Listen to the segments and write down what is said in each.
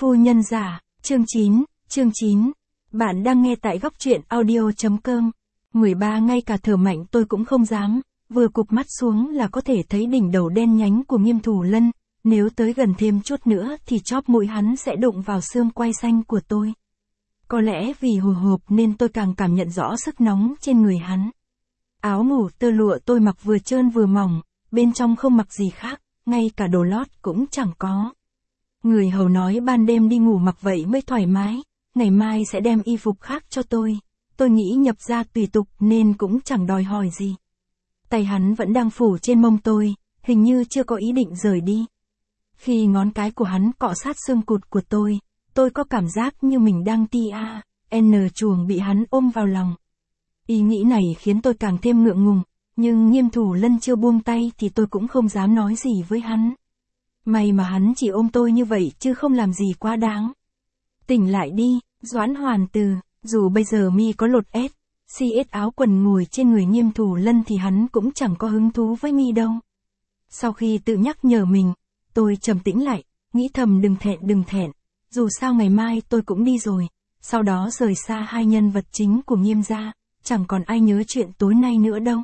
Phu nhân giả, chương 9. Bạn đang nghe tại góc truyện audio.com. 13 ngay cả thở mạnh tôi cũng không dám, vừa cụp mắt xuống là có thể thấy đỉnh đầu đen nhánh của Nghiêm Thủ Lân, nếu tới gần thêm chút nữa thì chóp mũi hắn sẽ đụng vào xương quai xanh của tôi. Có lẽ vì hồi hộp nên tôi càng cảm nhận rõ sức nóng trên người hắn. Áo ngủ tơ lụa tôi mặc vừa trơn vừa mỏng, bên trong không mặc gì khác, ngay cả đồ lót cũng chẳng có. Người hầu nói ban đêm đi ngủ mặc vậy mới thoải mái, ngày mai sẽ đem y phục khác cho tôi. Tôi nghĩ nhập gia tùy tục nên cũng chẳng đòi hỏi gì. Tay hắn vẫn đang phủ trên mông tôi, hình như chưa có ý định rời đi. Khi ngón cái của hắn cọ sát xương cụt của tôi có cảm giác như mình đang chuồng bị hắn ôm vào lòng. Ý nghĩ này khiến tôi càng thêm ngượng ngùng, nhưng Nghiêm Thủ Lân chưa buông tay thì tôi cũng không dám nói gì với hắn. May mà hắn chỉ ôm tôi như vậy chứ không làm gì quá đáng. Tỉnh lại đi, Doãn Hoàn Từ, dù bây giờ mi có lột CS áo quần ngồi trên người Nghiêm Thủ Lân thì hắn cũng chẳng có hứng thú với mi đâu. Sau khi tự nhắc nhở mình, tôi trầm tĩnh lại, nghĩ thầm đừng thẹn, dù sao ngày mai tôi cũng đi rồi, sau đó rời xa hai nhân vật chính của Nghiêm gia, chẳng còn ai nhớ chuyện tối nay nữa đâu.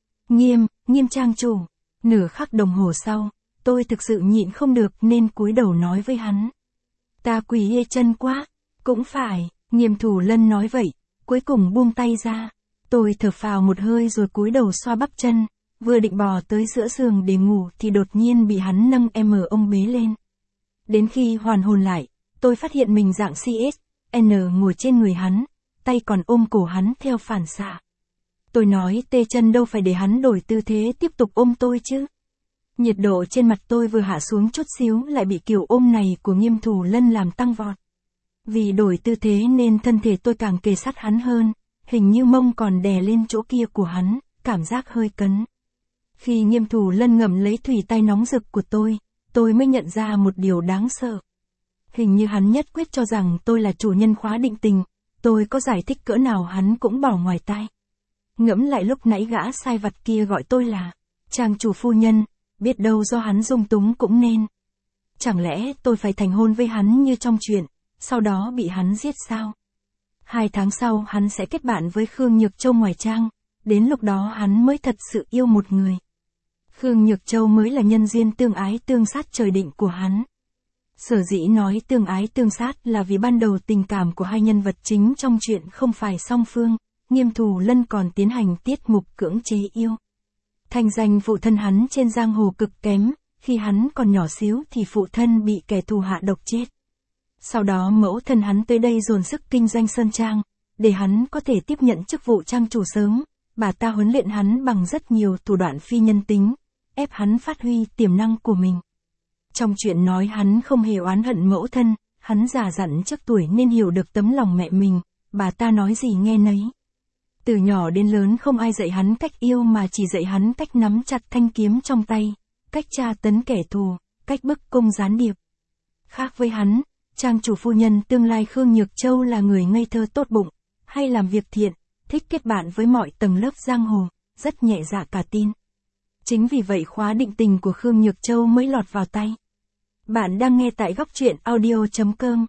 Nghiêm trang chủ, nửa khắc đồng hồ sau, tôi thực sự nhịn không được nên cúi đầu nói với hắn. Ta quỳ ê chân quá, cũng phải, Nghiêm Thủ Lân nói vậy, cuối cùng buông tay ra. Tôi thở phào một hơi rồi cúi đầu xoa bắp chân, vừa định bò tới giữa giường để ngủ thì đột nhiên bị hắn nâng ôm bế lên. Đến khi hoàn hồn lại, tôi phát hiện mình dạng CSN ngồi trên người hắn, tay còn ôm cổ hắn theo phản xạ. Tôi nói tê chân đâu phải để hắn đổi tư thế tiếp tục ôm tôi chứ. Nhiệt độ trên mặt tôi vừa hạ xuống chút xíu lại bị kiểu ôm này của Nghiêm Thủ Lân làm tăng vọt. Vì đổi tư thế nên thân thể tôi càng kề sát hắn hơn, hình như mông còn đè lên chỗ kia của hắn, cảm giác hơi cấn. Khi Nghiêm Thủ Lân ngậm lấy thủy tay nóng rực của tôi mới nhận ra một điều đáng sợ. Hình như hắn nhất quyết cho rằng tôi là chủ nhân khóa định tình, tôi có giải thích cỡ nào hắn cũng bỏ ngoài tai. Ngẫm lại lúc nãy gã sai vặt kia gọi tôi là trang chủ phu nhân, biết đâu do hắn dung túng cũng nên. Chẳng lẽ tôi phải thành hôn với hắn như trong chuyện, sau đó bị hắn giết sao? 2 tháng sau hắn sẽ kết bạn với Khương Nhược Châu ngoài trang, đến lúc đó hắn mới thật sự yêu một người. Khương Nhược Châu mới là nhân duyên tương ái tương sát trời định của hắn. Sở dĩ nói tương ái tương sát là vì ban đầu tình cảm của hai nhân vật chính trong chuyện không phải song phương, Nghiêm Thủ Lân còn tiến hành tiết mục cưỡng chế yêu. Thành danh phụ thân hắn trên giang hồ cực kém, khi hắn còn nhỏ xíu thì phụ thân bị kẻ thù hạ độc chết. Sau đó mẫu thân hắn tới đây dồn sức kinh doanh sơn trang, để hắn có thể tiếp nhận chức vụ trang chủ sớm, bà ta huấn luyện hắn bằng rất nhiều thủ đoạn phi nhân tính, ép hắn phát huy tiềm năng của mình. Trong chuyện nói hắn không hề oán hận mẫu thân, hắn già dặn trước tuổi nên hiểu được tấm lòng mẹ mình, bà ta nói gì nghe nấy. Từ nhỏ đến lớn không ai dạy hắn cách yêu mà chỉ dạy hắn cách nắm chặt thanh kiếm trong tay, cách tra tấn kẻ thù, cách bức cung gián điệp. Khác với hắn, trang chủ phu nhân tương lai Khương Nhược Châu là người ngây thơ tốt bụng, hay làm việc thiện, thích kết bạn với mọi tầng lớp giang hồ, rất nhẹ dạ cả tin. Chính vì vậy khóa định tình của Khương Nhược Châu mới lọt vào tay. Bạn đang nghe tại góc truyện audio.com.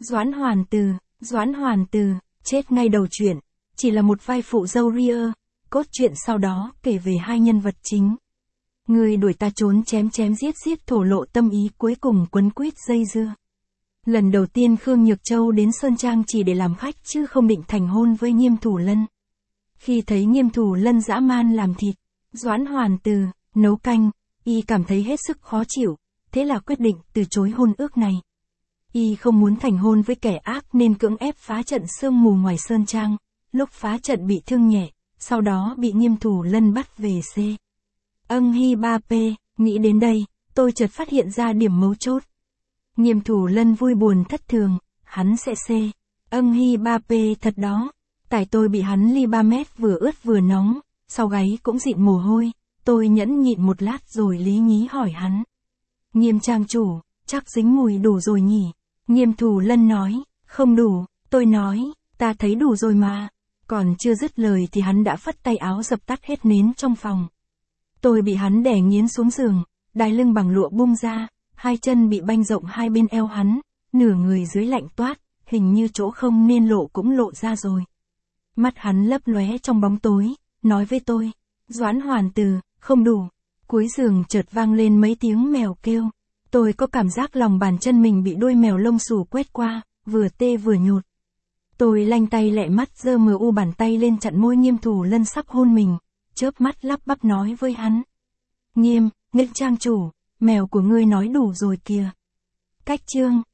Doãn Hoàn Từ, chết ngay đầu truyện, chỉ là một vai phụ dâu ria, cốt truyện sau đó kể về hai nhân vật chính. Người đuổi ta trốn chém giết thổ lộ tâm ý cuối cùng quấn quýt dây dưa. Lần đầu tiên Khương Nhược Châu đến Sơn Trang chỉ để làm khách chứ không định thành hôn với Nghiêm Thủ Lân. Khi thấy Nghiêm Thủ Lân dã man làm thịt, Doãn Hoàn Từ, nấu canh, y cảm thấy hết sức khó chịu, thế là quyết định từ chối hôn ước này. Y không muốn thành hôn với kẻ ác nên cưỡng ép phá trận sương mù ngoài Sơn Trang, lúc phá trận bị thương nhẹ, sau đó bị Nghiêm Thủ Lân bắt về C. Hi 3P, nghĩ đến đây, tôi chợt phát hiện ra điểm mấu chốt. Nghiêm Thủ Lân vui buồn thất thường, hắn sẽ C. Hi 3P thật đó, tại tôi bị hắn ly 3 mét vừa ướt vừa nóng, sau gáy cũng dịn mồ hôi, tôi nhẫn nhịn một lát rồi lý nhí hỏi hắn. Nghiêm trang chủ, chắc dính mùi đủ rồi nhỉ? Nghiêm Thủ Lân nói, không đủ, tôi nói, ta thấy đủ rồi mà. Còn chưa dứt lời thì hắn đã phất tay áo dập tắt hết nến trong phòng. Tôi bị hắn đè nghiến xuống giường, đai lưng bằng lụa bung ra, hai chân bị banh rộng hai bên eo hắn, nửa người dưới lạnh toát, hình như chỗ không nên lộ cũng lộ ra rồi. Mắt hắn lấp lóe trong bóng tối, nói với tôi, Doãn Hoàn Từ, không đủ. Cuối giường chợt vang lên mấy tiếng mèo kêu. Tôi có cảm giác lòng bàn chân mình bị đuôi mèo lông xù quét qua, vừa tê vừa nhột. Tôi lanh tay lẹ mắt giơ mờ u bàn tay lên chặn môi Nghiêm Thủ Lân sắp hôn mình, chớp mắt lắp bắp nói với hắn. Nghiêm, Nghịch trang chủ, mèo của ngươi nói đủ rồi kìa. Cách chương